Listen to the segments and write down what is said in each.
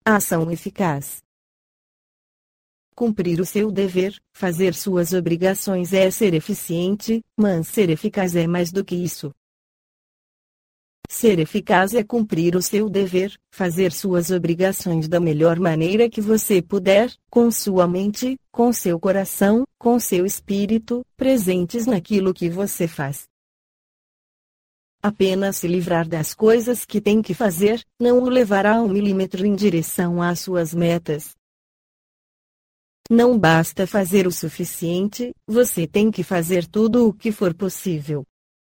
Ação eficaz. Cumprir o seu dever, fazer suas obrigações é ser eficiente, mas ser eficaz é mais do que isso. Ser eficaz é cumprir o seu dever, fazer suas obrigações da melhor maneira que você puder, com sua mente, com seu coração, com seu espírito, presentes naquilo que você faz. Apenas se livrar das coisas que tem que fazer, não o levará 1 milímetro em direção às suas metas. Não basta fazer o suficiente, você tem que fazer tudo o que for possível.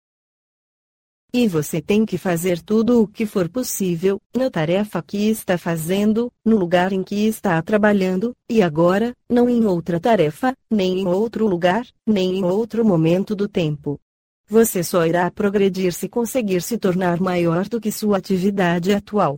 E você tem que fazer tudo o que for possível, na tarefa que está fazendo, no lugar em que está trabalhando, e agora, não em outra tarefa, nem em outro lugar, nem em outro momento do tempo. Você só irá progredir se conseguir se tornar maior do que sua atividade atual.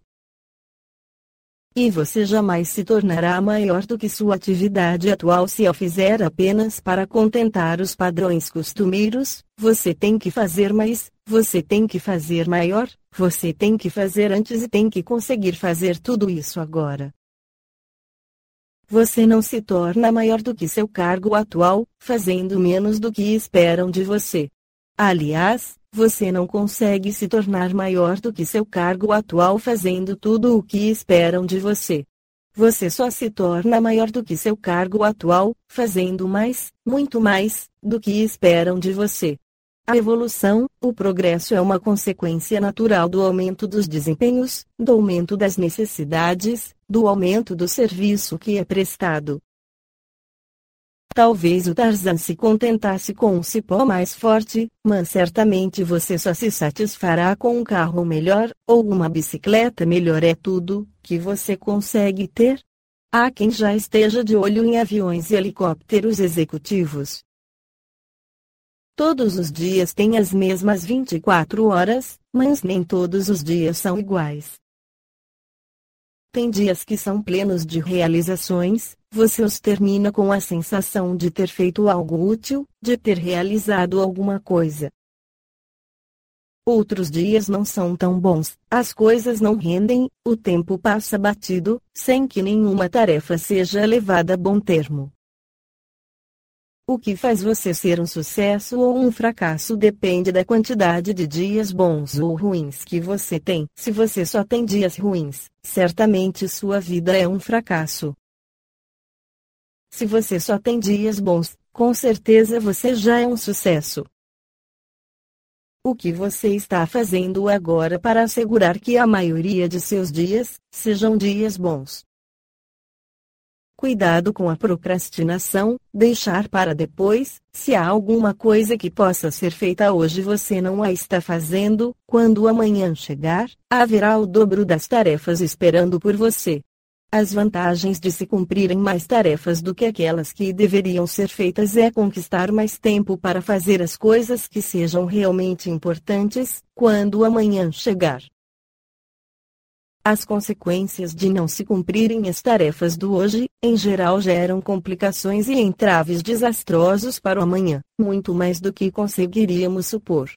E você jamais se tornará maior do que sua atividade atual se a fizer apenas para contentar os padrões costumeiros. Você tem que fazer mais, você tem que fazer maior, você tem que fazer antes e tem que conseguir fazer tudo isso agora. Você não se torna maior do que seu cargo atual, fazendo menos do que esperam de você. Aliás, você não consegue se tornar maior do que seu cargo atual fazendo tudo o que esperam de você. Você só se torna maior do que seu cargo atual, fazendo mais, muito mais, do que esperam de você. A evolução, o progresso é uma consequência natural do aumento dos desempenhos, do aumento das necessidades, do aumento do serviço que é prestado. Talvez o Tarzan se contentasse com um cipó mais forte, mas certamente você só se satisfará com um carro melhor, ou uma bicicleta melhor. É tudo que você consegue ter? Há quem já esteja de olho em aviões e helicópteros executivos. Todos os dias têm as mesmas 24 horas, mas nem todos os dias são iguais. Tem dias que são plenos de realizações, você os termina com a sensação de ter feito algo útil, de ter realizado alguma coisa. Outros dias não são tão bons, as coisas não rendem, o tempo passa batido, sem que nenhuma tarefa seja levada a bom termo. O que faz você ser um sucesso ou um fracasso depende da quantidade de dias bons ou ruins que você tem. Se você só tem dias ruins, certamente sua vida é um fracasso. Se você só tem dias bons, com certeza você já é um sucesso. O que você está fazendo agora para assegurar que a maioria de seus dias sejam dias bons? Cuidado com a procrastinação, deixar para depois. Se há alguma coisa que possa ser feita hoje e você não a está fazendo, quando amanhã chegar, haverá o dobro das tarefas esperando por você. As vantagens de se cumprirem mais tarefas do que aquelas que deveriam ser feitas é conquistar mais tempo para fazer as coisas que sejam realmente importantes, quando amanhã chegar. As consequências de não se cumprirem as tarefas do hoje, em geral geram complicações e entraves desastrosos para o amanhã, muito mais do que conseguiríamos supor.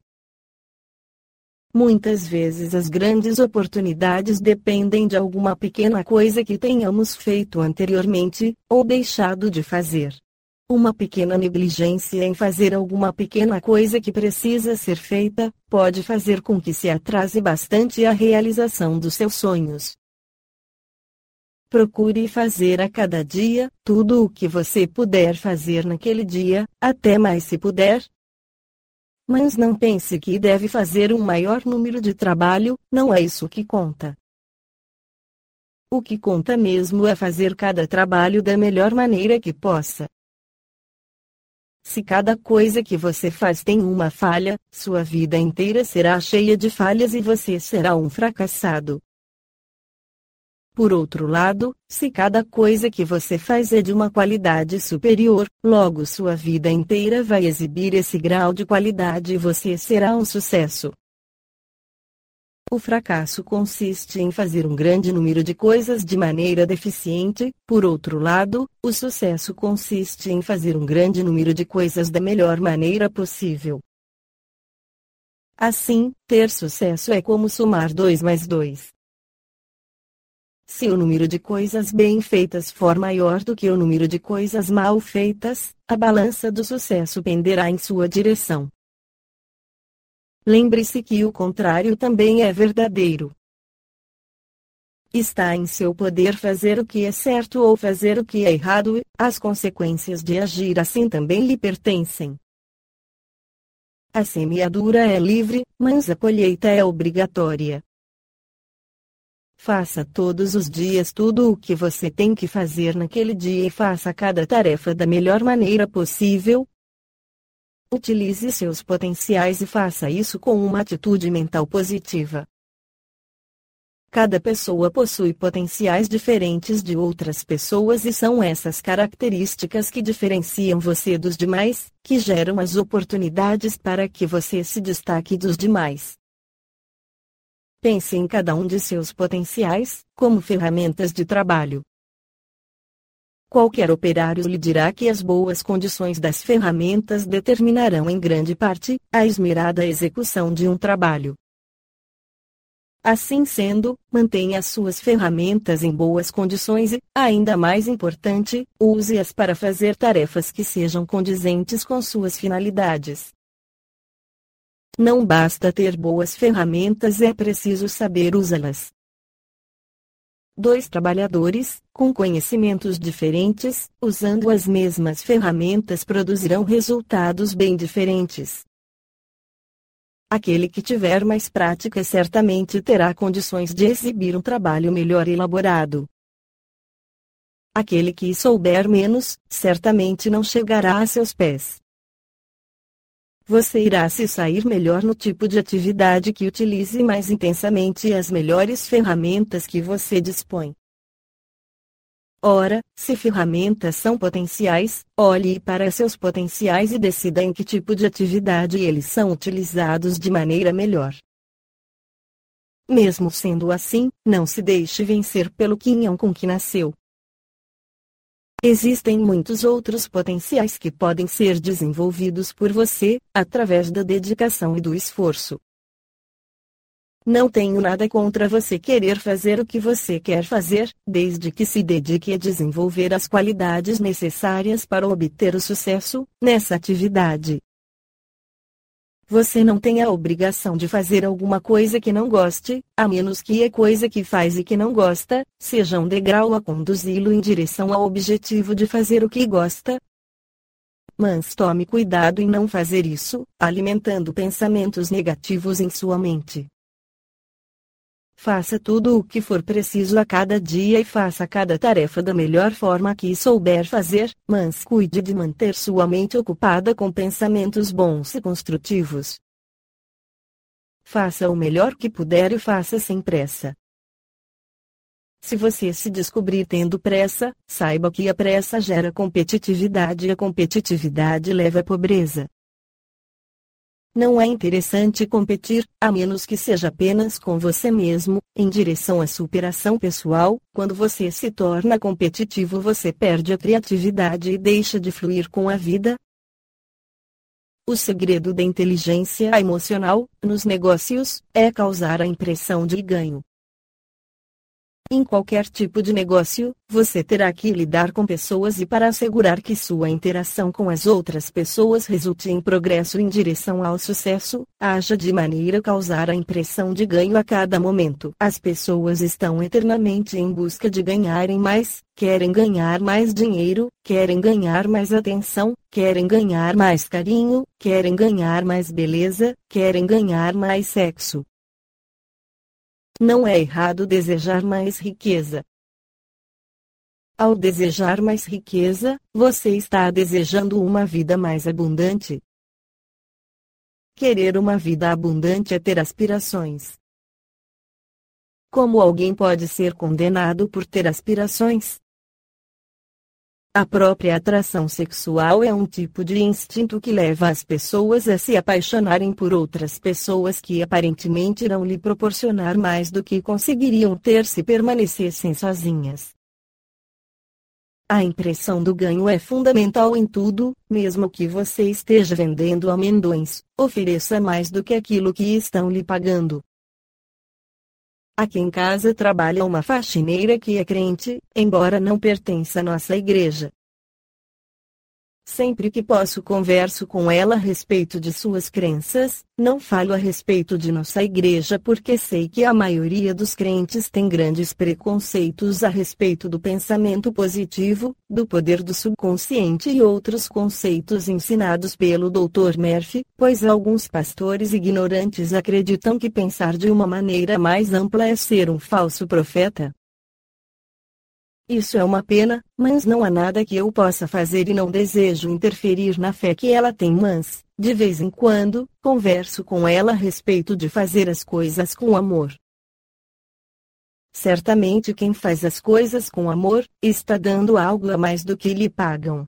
Muitas vezes as grandes oportunidades dependem de alguma pequena coisa que tenhamos feito anteriormente, ou deixado de fazer. Uma pequena negligência em fazer alguma pequena coisa que precisa ser feita, pode fazer com que se atrase bastante a realização dos seus sonhos. Procure fazer a cada dia, tudo o que você puder fazer naquele dia, até mais se puder. Mas não pense que deve fazer um maior número de trabalho, não é isso que conta. O que conta mesmo é fazer cada trabalho da melhor maneira que possa. Se cada coisa que você faz tem uma falha, sua vida inteira será cheia de falhas e você será um fracassado. Por outro lado, se cada coisa que você faz é de uma qualidade superior, logo sua vida inteira vai exibir esse grau de qualidade e você será um sucesso. O fracasso consiste em fazer um grande número de coisas de maneira deficiente, por outro lado, o sucesso consiste em fazer um grande número de coisas da melhor maneira possível. Assim, ter sucesso é como somar 2 mais 2. Se o número de coisas bem feitas for maior do que o número de coisas mal feitas, a balança do sucesso penderá em sua direção. Lembre-se que o contrário também é verdadeiro. Está em seu poder fazer o que é certo ou fazer o que é errado, e as consequências de agir assim também lhe pertencem. A semeadura é livre, mas a colheita é obrigatória. Faça todos os dias tudo o que você tem que fazer naquele dia e faça cada tarefa da melhor maneira possível. Utilize seus potenciais e faça isso com uma atitude mental positiva. Cada pessoa possui potenciais diferentes de outras pessoas e são essas características que diferenciam você dos demais, que geram as oportunidades para que você se destaque dos demais. Pense em cada um de seus potenciais, como ferramentas de trabalho. Qualquer operário lhe dirá que as boas condições das ferramentas determinarão em grande parte a esmerada execução de um trabalho. Assim sendo, mantenha as suas ferramentas em boas condições e, ainda mais importante, use-as para fazer tarefas que sejam condizentes com suas finalidades. Não basta ter boas ferramentas, é preciso saber usá-las. Dois trabalhadores, com conhecimentos diferentes, usando as mesmas ferramentas produzirão resultados bem diferentes. Aquele que tiver mais prática certamente terá condições de exibir um trabalho melhor elaborado. Aquele que souber menos, certamente não chegará a seus pés. Você irá se sair melhor no tipo de atividade que utilize mais intensamente as melhores ferramentas que você dispõe. Ora, se ferramentas são potenciais, olhe para seus potenciais e decida em que tipo de atividade eles são utilizados de maneira melhor. Mesmo sendo assim, não se deixe vencer pelo quinhão com que nasceu. Existem muitos outros potenciais que podem ser desenvolvidos por você, através da dedicação e do esforço. Não tenho nada contra você querer fazer o que você quer fazer, desde que se dedique a desenvolver as qualidades necessárias para obter o sucesso nessa atividade. Você não tem a obrigação de fazer alguma coisa que não goste, a menos que a coisa que faz e que não gosta, seja um degrau a conduzi-lo em direção ao objetivo de fazer o que gosta. Mas tome cuidado em não fazer isso, alimentando pensamentos negativos em sua mente. Faça tudo o que for preciso a cada dia e faça cada tarefa da melhor forma que souber fazer, mas cuide de manter sua mente ocupada com pensamentos bons e construtivos. Faça o melhor que puder e faça sem pressa. Se você se descobrir tendo pressa, saiba que a pressa gera competitividade e a competitividade leva à pobreza. Não é interessante competir, a menos que seja apenas com você mesmo, em direção à superação pessoal. Quando você se torna competitivo, você perde a criatividade e deixa de fluir com a vida. O segredo da inteligência emocional, nos negócios, é causar a impressão de ganho. Em qualquer tipo de negócio, você terá que lidar com pessoas e para assegurar que sua interação com as outras pessoas resulte em progresso em direção ao sucesso, haja de maneira a causar a impressão de ganho a cada momento. As pessoas estão eternamente em busca de ganharem mais, querem ganhar mais dinheiro, querem ganhar mais atenção, querem ganhar mais carinho, querem ganhar mais beleza, querem ganhar mais sexo. Não é errado desejar mais riqueza. Ao desejar mais riqueza, você está desejando uma vida mais abundante. Querer uma vida abundante é ter aspirações. Como alguém pode ser condenado por ter aspirações? A própria atração sexual é um tipo de instinto que leva as pessoas a se apaixonarem por outras pessoas que aparentemente irão lhe proporcionar mais do que conseguiriam ter se permanecessem sozinhas. A impressão do ganho é fundamental em tudo, mesmo que você esteja vendendo amendoins, ofereça mais do que aquilo que estão lhe pagando. Aqui em casa trabalha uma faxineira que é crente, embora não pertença à nossa igreja. Sempre que posso converso com ela a respeito de suas crenças, não falo a respeito de nossa igreja porque sei que a maioria dos crentes tem grandes preconceitos a respeito do pensamento positivo, do poder do subconsciente e outros conceitos ensinados pelo Dr. Murphy, pois alguns pastores ignorantes acreditam que pensar de uma maneira mais ampla é ser um falso profeta. Isso é uma pena, mas não há nada que eu possa fazer e não desejo interferir na fé que ela tem, mas, de vez em quando, converso com ela a respeito de fazer as coisas com amor. Certamente quem faz as coisas com amor, está dando algo a mais do que lhe pagam.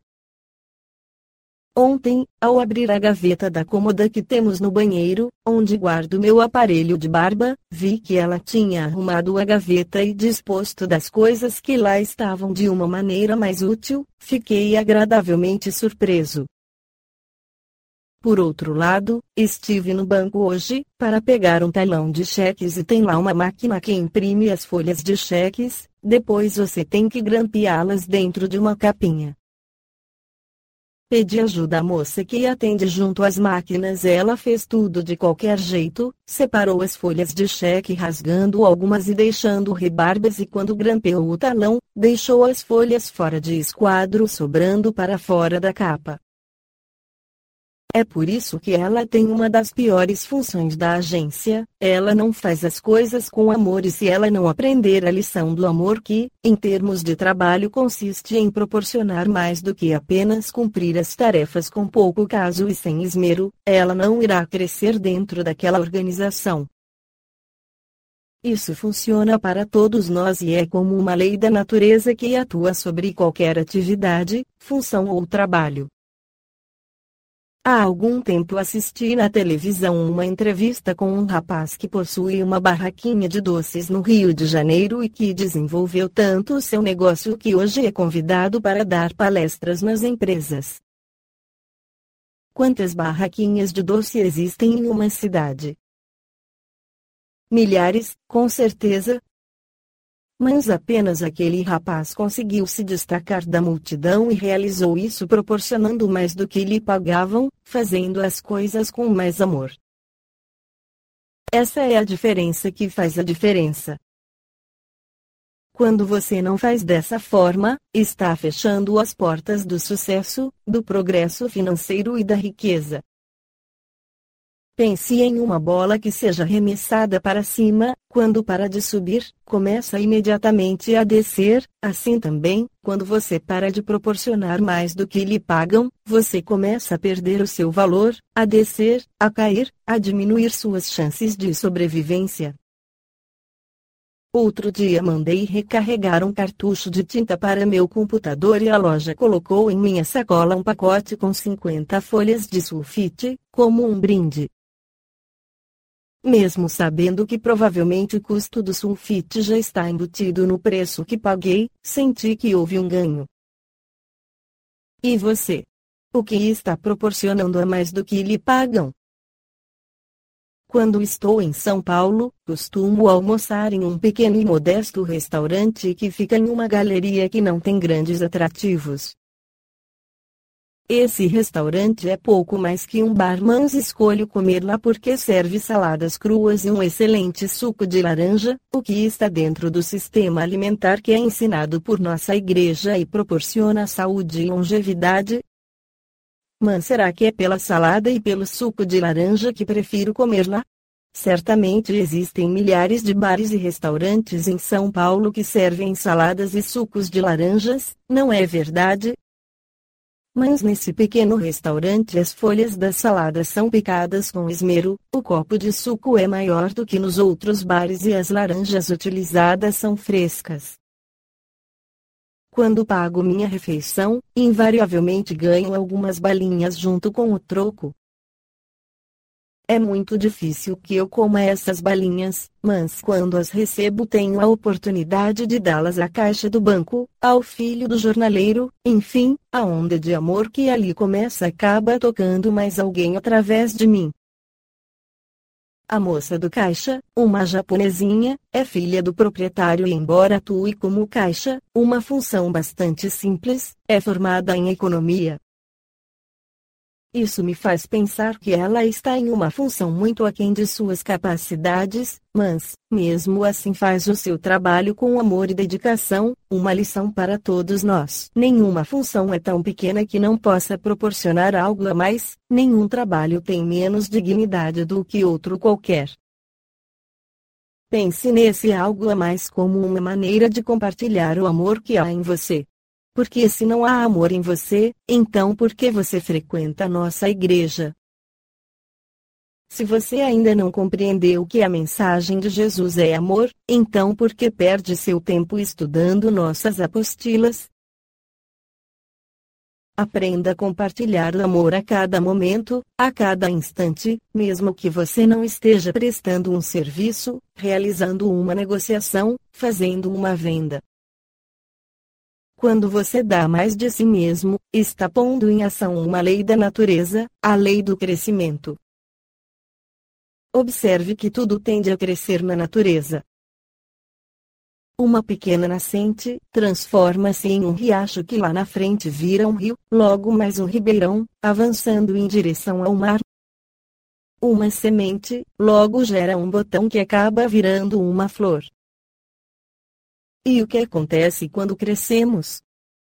Ontem, ao abrir a gaveta da cômoda que temos no banheiro, onde guardo meu aparelho de barba, vi que ela tinha arrumado a gaveta e disposto das coisas que lá estavam de uma maneira mais útil. Fiquei agradavelmente surpreso. Por outro lado, estive no banco hoje, para pegar um talão de cheques e tem lá uma máquina que imprime as folhas de cheques, depois você tem que grampeá-las dentro de uma capinha. Pedi ajuda à moça que atende junto às máquinas. Ela fez tudo de qualquer jeito, separou as folhas de cheque rasgando algumas e deixando rebarbas e quando grampeou o talão, deixou as folhas fora de esquadro sobrando para fora da capa. É por isso que ela tem uma das piores funções da agência, ela não faz as coisas com amor e se ela não aprender a lição do amor que, em termos de trabalho consiste em proporcionar mais do que apenas cumprir as tarefas com pouco caso e sem esmero, ela não irá crescer dentro daquela organização. Isso funciona para todos nós e é como uma lei da natureza que atua sobre qualquer atividade, função ou trabalho. Há algum tempo assisti na televisão uma entrevista com um rapaz que possui uma barraquinha de doces no Rio de Janeiro e que desenvolveu tanto o seu negócio que hoje é convidado para dar palestras nas empresas. Quantas barraquinhas de doce existem em uma cidade? Milhares, com certeza. Mas apenas aquele rapaz conseguiu se destacar da multidão e realizou isso proporcionando mais do que lhe pagavam, fazendo as coisas com mais amor. Essa é a diferença que faz a diferença. Quando você não faz dessa forma, está fechando as portas do sucesso, do progresso financeiro e da riqueza. Pense em uma bola que seja arremessada para cima, quando para de subir, começa imediatamente a descer, assim também, quando você para de proporcionar mais do que lhe pagam, você começa a perder o seu valor, a descer, a cair, a diminuir suas chances de sobrevivência. Outro dia mandei recarregar um cartucho de tinta para meu computador e a loja colocou em minha sacola um pacote com 50 folhas de sulfite, como um brinde. Mesmo sabendo que provavelmente o custo do sulfite já está embutido no preço que paguei, senti que houve um ganho. E você? O que está proporcionando a mais do que lhe pagam? Quando estou em São Paulo, costumo almoçar em um pequeno e modesto restaurante que fica em uma galeria que não tem grandes atrativos. Esse restaurante é pouco mais que um bar, mas escolho comer lá porque serve saladas cruas e um excelente suco de laranja, o que está dentro do sistema alimentar que é ensinado por nossa igreja e proporciona saúde e longevidade. Mas será que é pela salada e pelo suco de laranja que prefiro comer lá? Certamente existem milhares de bares e restaurantes em São Paulo que servem saladas e sucos de laranjas, não é verdade? Mas nesse pequeno restaurante as folhas da salada são picadas com esmero, o copo de suco é maior do que nos outros bares e as laranjas utilizadas são frescas. Quando pago minha refeição, invariavelmente ganho algumas balinhas junto com o troco. É muito difícil que eu coma essas balinhas, mas quando as recebo tenho a oportunidade de dá-las à caixa do banco, ao filho do jornaleiro, enfim, a onda de amor que ali começa acaba tocando mais alguém através de mim. A moça do caixa, uma japonesinha, é filha do proprietário e embora atue como caixa, uma função bastante simples, é formada em economia. Isso me faz pensar que ela está em uma função muito aquém de suas capacidades, mas, mesmo assim faz o seu trabalho com amor e dedicação, uma lição para todos nós. Nenhuma função é tão pequena que não possa proporcionar algo a mais, nenhum trabalho tem menos dignidade do que outro qualquer. Pense nesse algo a mais como uma maneira de compartilhar o amor que há em você. Porque se não há amor em você, então por que você frequenta nossa igreja? Se você ainda não compreendeu que a mensagem de Jesus é amor, então por que perde seu tempo estudando nossas apostilas? Aprenda a compartilhar o amor a cada momento, a cada instante, mesmo que você não esteja prestando um serviço, realizando uma negociação, fazendo uma venda. Quando você dá mais de si mesmo, está pondo em ação uma lei da natureza, a lei do crescimento. Observe que tudo tende a crescer na natureza. Uma pequena nascente transforma-se em um riacho que lá na frente vira um rio, logo mais um ribeirão, avançando em direção ao mar. Uma semente, logo gera um botão que acaba virando uma flor. E o que acontece quando crescemos?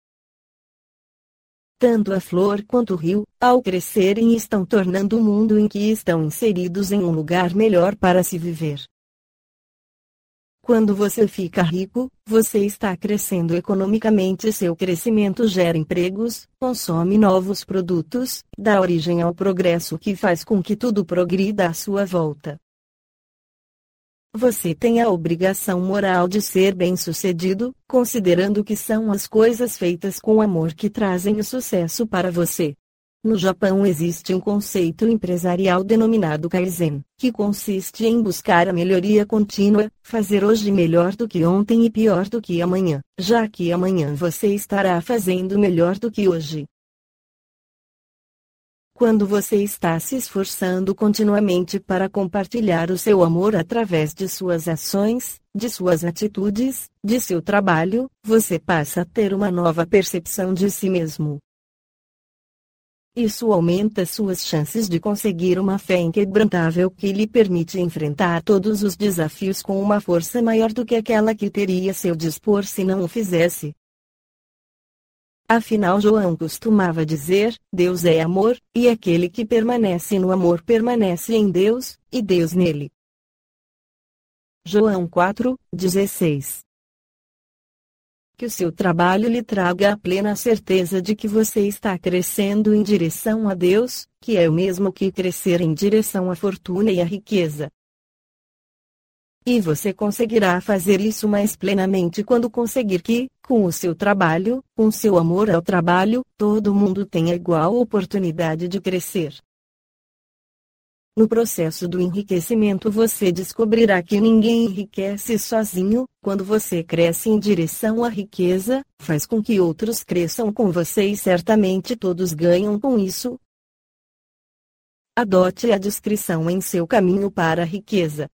Tanto a flor quanto o rio, ao crescerem estão tornando o mundo em que estão inseridos em um lugar melhor para se viver. Quando você fica rico, você está crescendo economicamente. Seu crescimento gera empregos, consome novos produtos, dá origem ao progresso que faz com que tudo progrida à sua volta. Você tem a obrigação moral de ser bem-sucedido, considerando que são as coisas feitas com amor que trazem o sucesso para você. No Japão existe um conceito empresarial denominado Kaizen, que consiste em buscar a melhoria contínua, fazer hoje melhor do que ontem e pior do que amanhã, já que amanhã você estará fazendo melhor do que hoje. Quando você está se esforçando continuamente para compartilhar o seu amor através de suas ações, de suas atitudes, de seu trabalho, você passa a ter uma nova percepção de si mesmo. Isso aumenta suas chances de conseguir uma fé inquebrantável que lhe permite enfrentar todos os desafios com uma força maior do que aquela que teria a seu dispor se não o fizesse. Afinal, João costumava dizer: Deus é amor, e aquele que permanece no amor permanece em Deus, e Deus nele. João 4:16. Que o seu trabalho lhe traga a plena certeza de que você está crescendo em direção a Deus, que é o mesmo que crescer em direção à fortuna e à riqueza. E você conseguirá fazer isso mais plenamente quando conseguir que, com o seu trabalho, com seu amor ao trabalho, todo mundo tenha igual oportunidade de crescer. No processo do enriquecimento você descobrirá que ninguém enriquece sozinho. Quando você cresce em direção à riqueza, faz com que outros cresçam com você e certamente todos ganham com isso. Adote a discrição em seu caminho para a riqueza.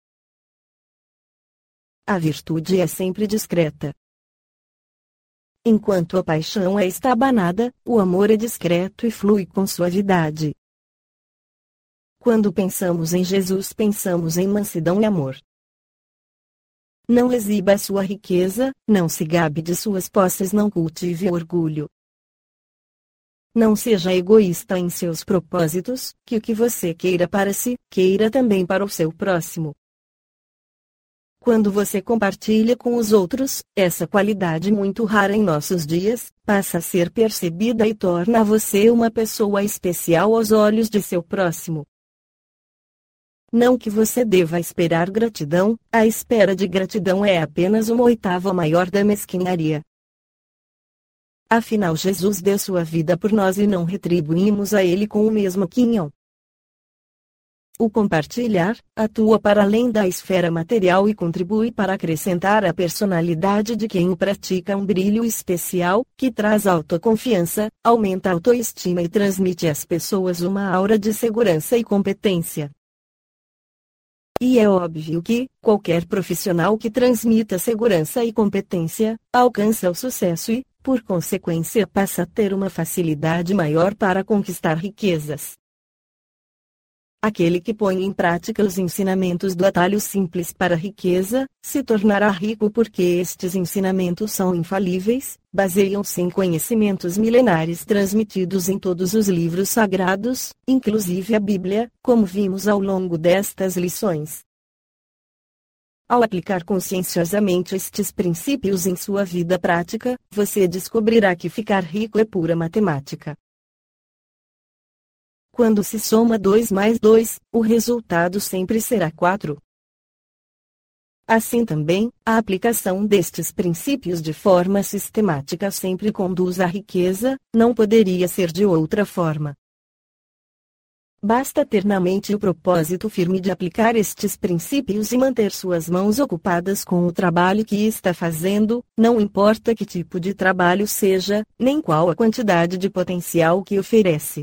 A virtude é sempre discreta. Enquanto a paixão é estabanada, o amor é discreto e flui com suavidade. Quando pensamos em Jesus, pensamos em mansidão e amor. Não exiba sua riqueza, não se gabe de suas posses, não cultive orgulho. Não seja egoísta em seus propósitos, que o que você queira para si, queira também para o seu próximo. Quando você compartilha com os outros, essa qualidade muito rara em nossos dias, passa a ser percebida e torna você uma pessoa especial aos olhos de seu próximo. Não que você deva esperar gratidão, a espera de gratidão é apenas uma oitava maior da mesquinharia. Afinal, Jesus deu sua vida por nós e não retribuímos a Ele com o mesmo quinhão. O compartilhar atua para além da esfera material e contribui para acrescentar à personalidade de quem o pratica um brilho especial, que traz autoconfiança, aumenta a autoestima e transmite às pessoas uma aura de segurança e competência. E é óbvio que, qualquer profissional que transmita segurança e competência, alcança o sucesso e, por consequência, passa a ter uma facilidade maior para conquistar riquezas. Aquele que põe em prática os ensinamentos do atalho simples para a riqueza, se tornará rico porque estes ensinamentos são infalíveis, baseiam-se em conhecimentos milenares transmitidos em todos os livros sagrados, inclusive a Bíblia, como vimos ao longo destas lições. Ao aplicar conscienciosamente estes princípios em sua vida prática, você descobrirá que ficar rico é pura matemática. Quando se soma 2 mais 2, o resultado sempre será 4. Assim também, a aplicação destes princípios de forma sistemática sempre conduz à riqueza, não poderia ser de outra forma. Basta ter na mente o propósito firme de aplicar estes princípios e manter suas mãos ocupadas com o trabalho que está fazendo, não importa que tipo de trabalho seja, nem qual a quantidade de potencial que oferece.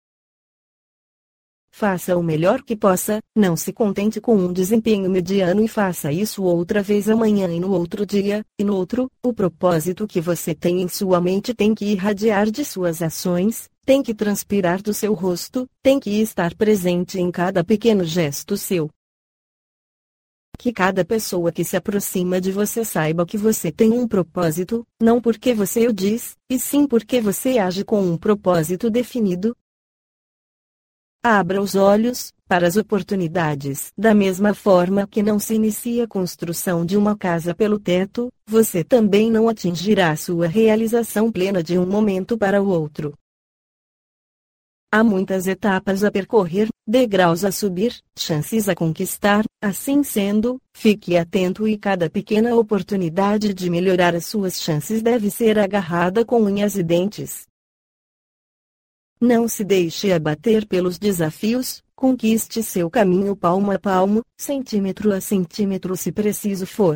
Faça o melhor que possa, não se contente com um desempenho mediano e faça isso outra vez amanhã e no outro dia, e no outro. O propósito que você tem em sua mente tem que irradiar de suas ações, tem que transpirar do seu rosto, tem que estar presente em cada pequeno gesto seu. Que cada pessoa que se aproxima de você saiba que você tem um propósito, não porque você o diz, e sim porque você age com um propósito definido. Abra os olhos para as oportunidades. Da mesma forma que não se inicia a construção de uma casa pelo teto, você também não atingirá sua realização plena de um momento para o outro. Há muitas etapas a percorrer, degraus a subir, chances a conquistar. Assim sendo, fique atento e cada pequena oportunidade de melhorar as suas chances deve ser agarrada com unhas e dentes. Não se deixe abater pelos desafios, conquiste seu caminho palmo a palmo, centímetro a centímetro se preciso for.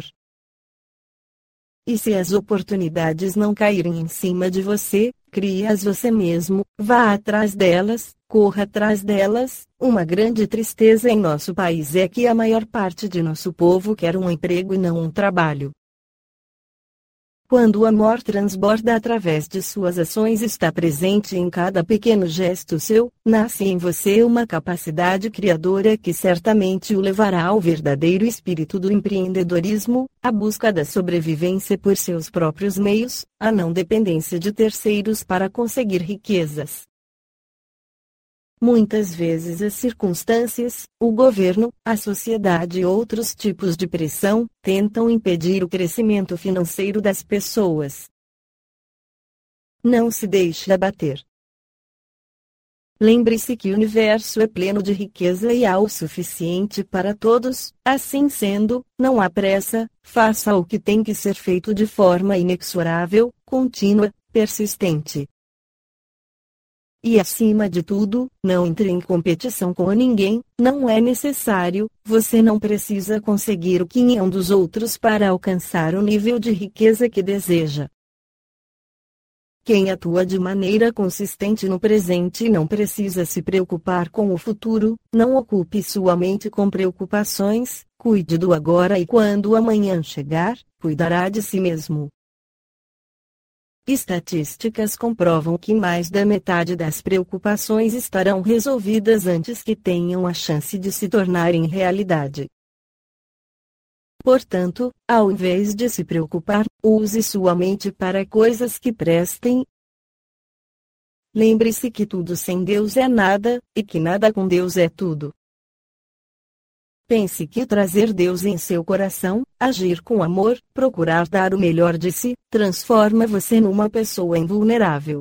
E se as oportunidades não caírem em cima de você, crie-as você mesmo, vá atrás delas, corra atrás delas. Uma grande tristeza em nosso país é que a maior parte de nosso povo quer um emprego e não um trabalho. Quando o amor transborda através de suas ações e está presente em cada pequeno gesto seu, nasce em você uma capacidade criadora que certamente o levará ao verdadeiro espírito do empreendedorismo, à busca da sobrevivência por seus próprios meios, a não dependência de terceiros para conseguir riquezas. Muitas vezes as circunstâncias, o governo, a sociedade e outros tipos de pressão, tentam impedir o crescimento financeiro das pessoas. Não se deixe abater. Lembre-se que o universo é pleno de riqueza e há o suficiente para todos. Assim sendo, não há pressa, faça o que tem que ser feito de forma inexorável, contínua, persistente. E acima de tudo, não entre em competição com ninguém, não é necessário, você não precisa conseguir o quinhão dos outros para alcançar o nível de riqueza que deseja. Quem atua de maneira consistente no presente não precisa se preocupar com o futuro, não ocupe sua mente com preocupações, cuide do agora e quando o amanhã chegar, cuidará de si mesmo. Estatísticas comprovam que mais da metade das preocupações estarão resolvidas antes que tenham a chance de se tornarem realidade. Portanto, ao invés de se preocupar, use sua mente para coisas que prestem. Lembre-se que tudo sem Deus é nada, e que nada com Deus é tudo. Pense que trazer Deus em seu coração, agir com amor, procurar dar o melhor de si, transforma você numa pessoa invulnerável.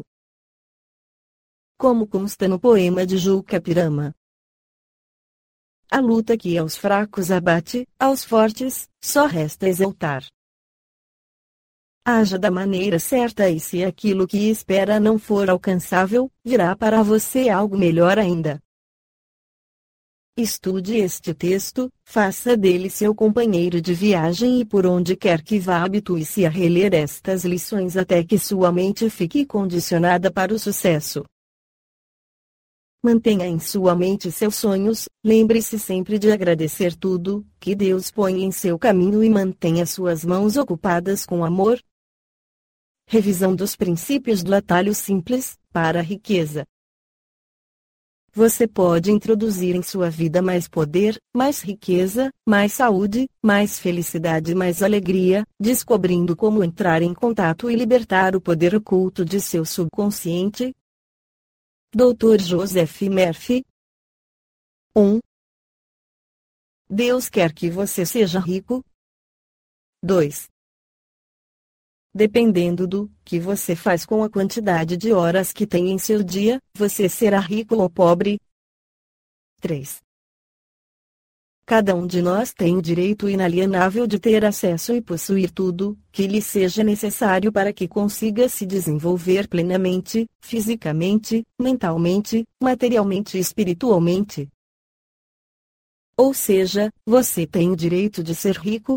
Como consta no poema de Juca Pirama. A luta que aos fracos abate, aos fortes, só resta exaltar. Haja da maneira certa e se aquilo que espera não for alcançável, virá para você algo melhor ainda. Estude este texto, faça dele seu companheiro de viagem e por onde quer que vá habitue-se a reler estas lições até que sua mente fique condicionada para o sucesso. Mantenha em sua mente seus sonhos, lembre-se sempre de agradecer tudo que Deus põe em seu caminho e mantenha suas mãos ocupadas com amor. Revisão dos princípios do atalho simples para a riqueza. Você pode introduzir em sua vida mais poder, mais riqueza, mais saúde, mais felicidade e mais alegria, descobrindo como entrar em contato e libertar o poder oculto de seu subconsciente. Dr. Joseph Murphy. 1. Deus quer que você seja rico. 2. Dependendo do que você faz com a quantidade de horas que tem em seu dia, você será rico ou pobre. 3. Cada um de nós tem o direito inalienável de ter acesso e possuir tudo que lhe seja necessário para que consiga se desenvolver plenamente, fisicamente, mentalmente, materialmente e espiritualmente. Ou seja, você tem o direito de ser rico.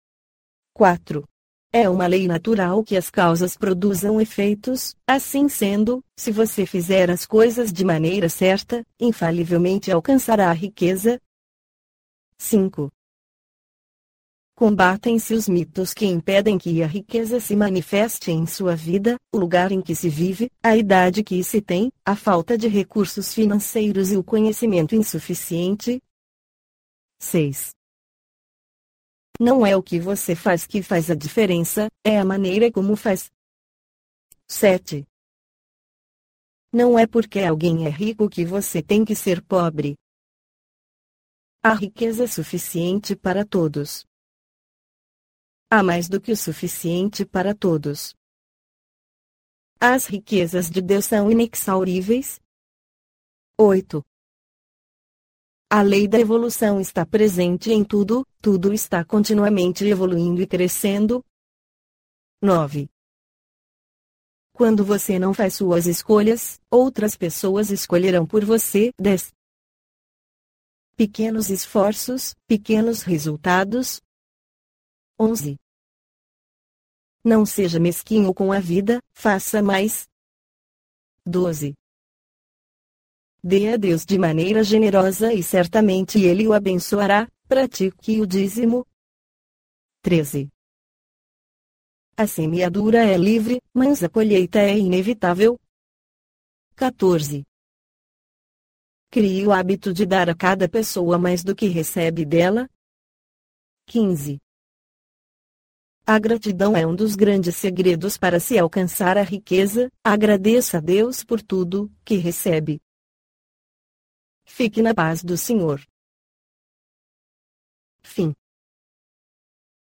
4. É uma lei natural que as causas produzam efeitos, assim sendo, se você fizer as coisas de maneira certa, infalivelmente alcançará a riqueza. 5. Combatem-se os mitos que impedem que a riqueza se manifeste em sua vida, o lugar em que se vive, a idade que se tem, a falta de recursos financeiros e o conhecimento insuficiente. 6. Não é o que você faz que faz a diferença, é a maneira como faz. 7. Não é porque alguém é rico que você tem que ser pobre. Há riqueza suficiente para todos. Há mais do que o suficiente para todos. As riquezas de Deus são inexauríveis. 8. A lei da evolução está presente em tudo, tudo está continuamente evoluindo e crescendo. 9. Quando você não faz suas escolhas, outras pessoas escolherão por você. 10. Pequenos esforços, pequenos resultados. 11. Não seja mesquinho com a vida, faça mais. 12. Dê a Deus de maneira generosa e certamente Ele o abençoará. Pratique o dízimo. 13. A semeadura é livre, mas a colheita é inevitável. 14. Crie o hábito de dar a cada pessoa mais do que recebe dela. 15. A gratidão é um dos grandes segredos para se alcançar a riqueza. Agradeça a Deus por tudo que recebe. Fique na paz do Senhor. Fim.